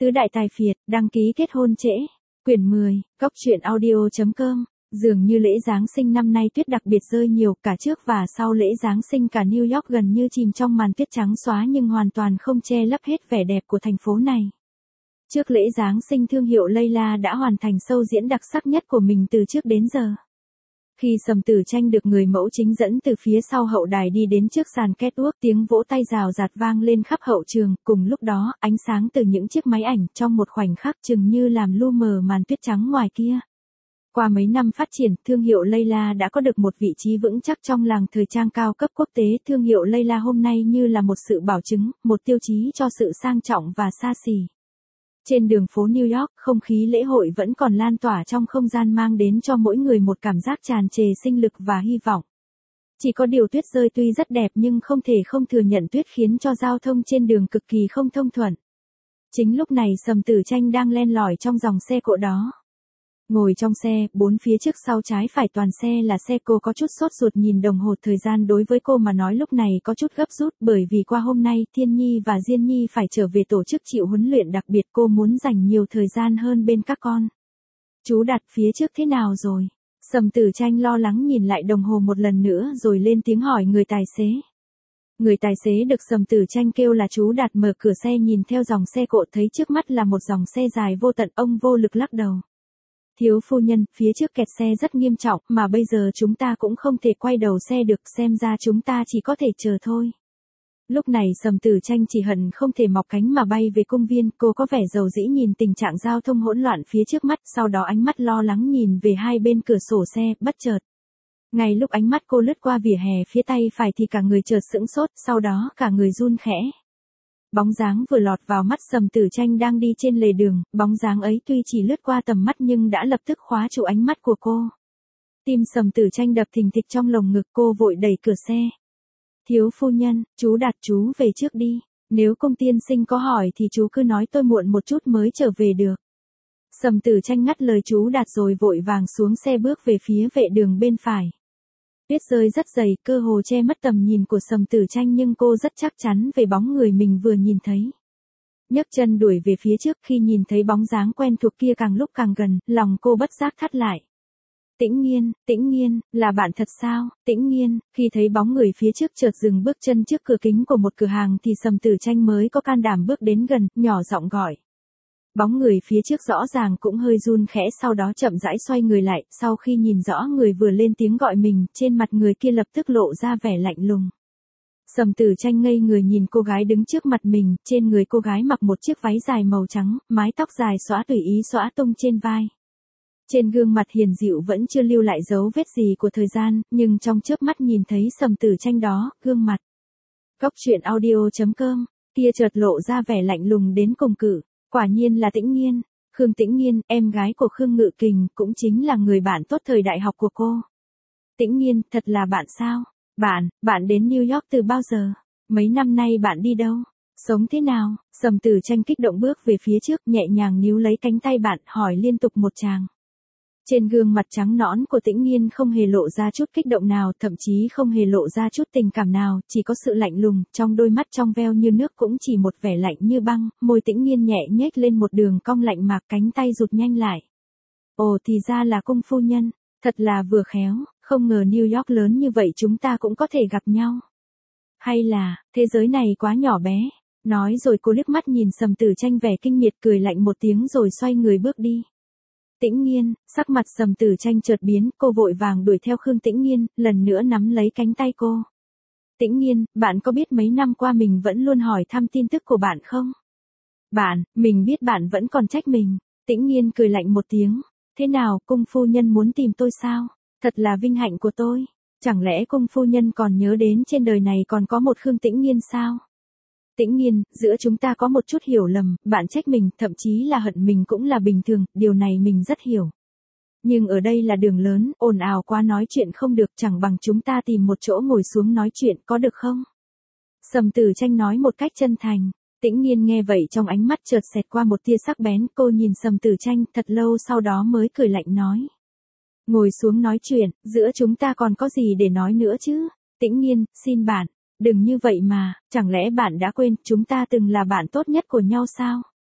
Tứ đại tài phiệt, đăng ký kết hôn trễ. Quyển 10, Cốc truyện audio.com. Dường như lễ Giáng sinh năm nay tuyết đặc biệt rơi nhiều, cả trước và sau lễ Giáng sinh cả New York gần như chìm trong màn tuyết trắng xóa nhưng hoàn toàn không che lấp hết vẻ đẹp của thành phố này. Trước lễ Giáng sinh thương hiệu Layla đã hoàn thành show diễn đặc sắc nhất của mình từ trước đến giờ. Khi Sầm Tử Tranh được người mẫu chính dẫn từ phía sau hậu đài đi đến trước sàn catwalk, tiếng vỗ tay rào rạt vang lên khắp hậu trường, cùng lúc đó, ánh sáng từ những chiếc máy ảnh trong một khoảnh khắc chừng như làm lu mờ màn tuyết trắng ngoài kia. Qua mấy năm phát triển, thương hiệu Layla đã có được một vị trí vững chắc trong làng thời trang cao cấp quốc tế. Thương hiệu Layla hôm nay như là một sự bảo chứng, một tiêu chí cho sự sang trọng và xa xỉ. Trên đường phố New York, không khí lễ hội vẫn còn lan tỏa trong không gian mang đến cho mỗi người một cảm giác tràn trề sinh lực và hy vọng. Chỉ có điều tuyết rơi tuy rất đẹp nhưng không thể không thừa nhận tuyết khiến cho giao thông trên đường cực kỳ không thông thuận. Chính lúc này Sầm Tử Tranh đang len lỏi trong dòng xe cộ đó. Ngồi trong xe, bốn phía trước sau trái phải toàn xe là xe. Cô có chút sốt ruột nhìn đồng hồ, thời gian đối với cô mà nói lúc này có chút gấp rút bởi vì qua hôm nay Thiên Nhi và Diên Nhi phải trở về tổ chức chịu huấn luyện đặc biệt, cô muốn dành nhiều thời gian hơn bên các con. Chú Đạt phía trước thế nào rồi? Sầm Tử Tranh lo lắng nhìn lại đồng hồ một lần nữa rồi lên tiếng hỏi người tài xế. Người tài xế được Sầm Tử Tranh kêu là chú Đạt mở cửa xe nhìn theo dòng xe cộ, thấy trước mắt là một dòng xe dài vô tận, ông vô lực lắc đầu. Thiếu phu nhân, phía trước kẹt xe rất nghiêm trọng, mà bây giờ chúng ta cũng không thể quay đầu xe được, xem ra chúng ta chỉ có thể chờ thôi. Lúc này Sầm Tử Tranh chỉ hận không thể mọc cánh mà bay về công viên, cô có vẻ rầu rĩ nhìn tình trạng giao thông hỗn loạn phía trước mắt, sau đó ánh mắt lo lắng nhìn về hai bên cửa sổ xe, bất chợt. Ngay lúc ánh mắt cô lướt qua vỉa hè phía tay phải thì cả người chợt sững sốt, sau đó cả người run khẽ. Bóng dáng vừa lọt vào mắt Sầm Tử Tranh đang đi trên lề đường, bóng dáng ấy tuy chỉ lướt qua tầm mắt nhưng đã lập tức khóa trụ ánh mắt của cô. Tim Sầm Tử Tranh đập thình thịch trong lồng ngực, cô vội đẩy cửa xe. Thiếu phu nhân, chú Đạt chú về trước đi, nếu công tiên sinh có hỏi thì chú cứ nói tôi muộn một chút mới trở về được. Sầm Tử Tranh ngắt lời chú Đạt rồi vội vàng xuống xe bước về phía vệ đường bên phải. Tuyết rơi rất dày, cơ hồ che mất tầm nhìn của Sầm Tử Tranh nhưng cô rất chắc chắn về bóng người mình vừa nhìn thấy. Nhấc chân đuổi về phía trước, khi nhìn thấy bóng dáng quen thuộc kia càng lúc càng gần, lòng cô bất giác thắt lại. Tĩnh Nghiên, là bạn thật sao? Tĩnh Nghiên, khi thấy bóng người phía trước chợt dừng bước chân trước cửa kính của một cửa hàng thì Sầm Tử Tranh mới có can đảm bước đến gần, nhỏ giọng gọi. Bóng người phía trước rõ ràng cũng hơi run khẽ, sau đó chậm rãi xoay người lại, sau khi nhìn rõ người vừa lên tiếng gọi mình, trên mặt người kia lập tức lộ ra vẻ lạnh lùng. Sầm Tử Tranh ngây người nhìn cô gái đứng trước mặt mình, trên người cô gái mặc một chiếc váy dài màu trắng, mái tóc dài xõa tùy ý xõa tung trên vai. Trên gương mặt hiền dịu vẫn chưa lưu lại dấu vết gì của thời gian, nhưng trong chớp mắt nhìn thấy Sầm Tử Tranh đó, gương mặt Cốc truyện audio.com kia chợt lộ ra vẻ lạnh lùng đến cùng cực. Quả nhiên là Tĩnh Nghiên, Khương Tĩnh Nghiên, em gái của Khương Ngự Kình, cũng chính là người bạn tốt thời đại học của cô. Tĩnh Nghiên, thật là bạn sao? Bạn đến New York từ bao giờ? Mấy năm nay bạn đi đâu? Sống thế nào? Sầm Tử Tranh kích động bước về phía trước, nhẹ nhàng níu lấy cánh tay bạn, hỏi liên tục một tràng. Trên gương mặt trắng nõn của Tĩnh Nghiên không hề lộ ra chút kích động nào, thậm chí không hề lộ ra chút tình cảm nào, chỉ có sự lạnh lùng, trong đôi mắt trong veo như nước cũng chỉ một vẻ lạnh như băng, môi Tĩnh Nghiên nhẹ nhếch lên một đường cong lạnh mạc, cánh tay rụt nhanh lại. Ồ, thì ra là cung phu nhân, thật là vừa khéo, không ngờ New York lớn như vậy chúng ta cũng có thể gặp nhau. Hay là, thế giới này quá nhỏ bé. Nói rồi cô liếc mắt nhìn Sầm Tử Tranh vẻ kinh miệt, cười lạnh một tiếng rồi xoay người bước đi. Tĩnh Nghiên, sắc mặt Sầm Tử Tranh chợt biến, cô vội vàng đuổi theo Khương Tĩnh Nghiên, lần nữa nắm lấy cánh tay cô. Tĩnh Nghiên, bạn có biết mấy năm qua mình vẫn luôn hỏi thăm tin tức của bạn không? Mình biết bạn vẫn còn trách mình. Tĩnh Nghiên cười lạnh một tiếng. Thế nào, cung phu nhân muốn tìm tôi sao? Thật là vinh hạnh của tôi. Chẳng lẽ cung phu nhân còn nhớ đến trên đời này còn có một Khương Tĩnh Nghiên sao? Tĩnh Nghiên, giữa chúng ta có một chút hiểu lầm, bạn trách mình, thậm chí là hận mình cũng là bình thường, điều này mình rất hiểu. Nhưng ở đây là đường lớn, ồn ào quá nói chuyện không được, chẳng bằng chúng ta tìm một chỗ ngồi xuống nói chuyện, có được không? Sầm Tử Tranh nói một cách chân thành. Tĩnh Nghiên nghe vậy trong ánh mắt chợt xẹt qua một tia sắc bén, cô nhìn Sầm Tử Tranh thật lâu sau đó mới cười lạnh nói. Ngồi xuống nói chuyện, giữa chúng ta còn có gì để nói nữa chứ? Tĩnh Nghiên, xin bạn. Đừng như vậy mà, chẳng lẽ bạn đã quên chúng ta từng là bạn tốt nhất của nhau sao?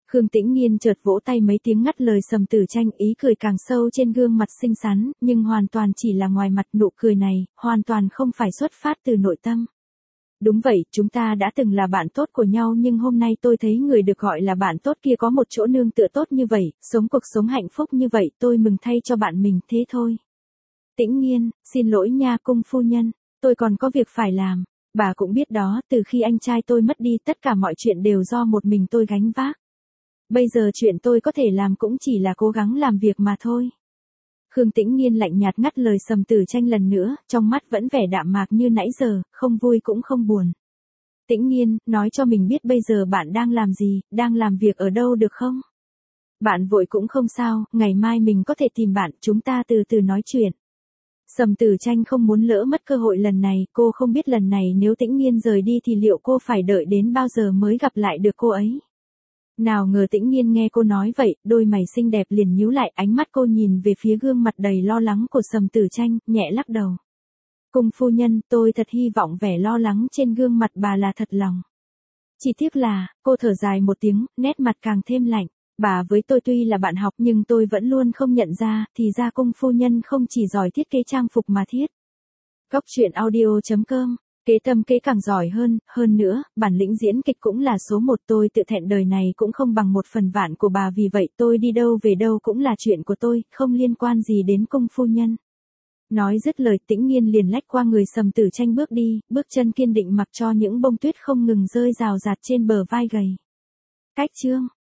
Khương Tĩnh Nghiên chợt vỗ tay mấy tiếng ngắt lời Sầm Tử Tranh, ý cười càng sâu trên gương mặt xinh xắn, nhưng hoàn toàn chỉ là ngoài mặt, nụ cười này, hoàn toàn không phải xuất phát từ nội tâm. Đúng vậy, chúng ta đã từng là bạn tốt của nhau nhưng hôm nay tôi thấy người được gọi là bạn tốt kia có một chỗ nương tựa tốt như vậy, sống cuộc sống hạnh phúc như vậy, tôi mừng thay cho bạn mình, thế thôi. Tĩnh Nghiên, xin lỗi nha cung phu nhân, tôi còn có việc phải làm. Bà cũng biết đó, từ khi anh trai tôi mất đi tất cả mọi chuyện đều do một mình tôi gánh vác. Bây giờ chuyện tôi có thể làm cũng chỉ là cố gắng làm việc mà thôi. Khương Tĩnh Nghiên lạnh nhạt ngắt lời Sầm Tử Tranh lần nữa, trong mắt vẫn vẻ đạm mạc như nãy giờ, không vui cũng không buồn. Tĩnh Nghiên, nói cho mình biết bây giờ bạn đang làm gì, đang làm việc ở đâu được không? Bạn vội cũng không sao, ngày mai mình có thể tìm bạn, chúng ta từ từ nói chuyện. Sầm Tử Tranh không muốn lỡ mất cơ hội lần này, cô không biết lần này nếu Tĩnh Nghiên rời đi thì liệu cô phải đợi đến bao giờ mới gặp lại được cô ấy. Nào ngờ Tĩnh Nghiên nghe cô nói vậy, đôi mày xinh đẹp liền nhíu lại, ánh mắt cô nhìn về phía gương mặt đầy lo lắng của Sầm Tử Tranh, nhẹ lắc đầu. Cung phu nhân, tôi thật hy vọng vẻ lo lắng trên gương mặt bà là thật lòng. Chỉ tiếc là, cô thở dài một tiếng, nét mặt càng thêm lạnh. Bà với tôi tuy là bạn học nhưng tôi vẫn luôn không nhận ra, thì ra cung phu nhân không chỉ giỏi thiết kế trang phục mà thiết. Góc truyện audio.com, kế tâm kế càng giỏi hơn nữa, bản lĩnh diễn kịch cũng là số một, tôi tự thẹn đời này cũng không bằng 1/1000 của bà, vì vậy tôi đi đâu về đâu cũng là chuyện của tôi, không liên quan gì đến cung phu nhân. Nói dứt lời Tĩnh Nghiên liền lách qua người Sầm Tử Tranh bước đi, bước chân kiên định mặc cho những bông tuyết không ngừng rơi rào rạt trên bờ vai gầy. Cách chương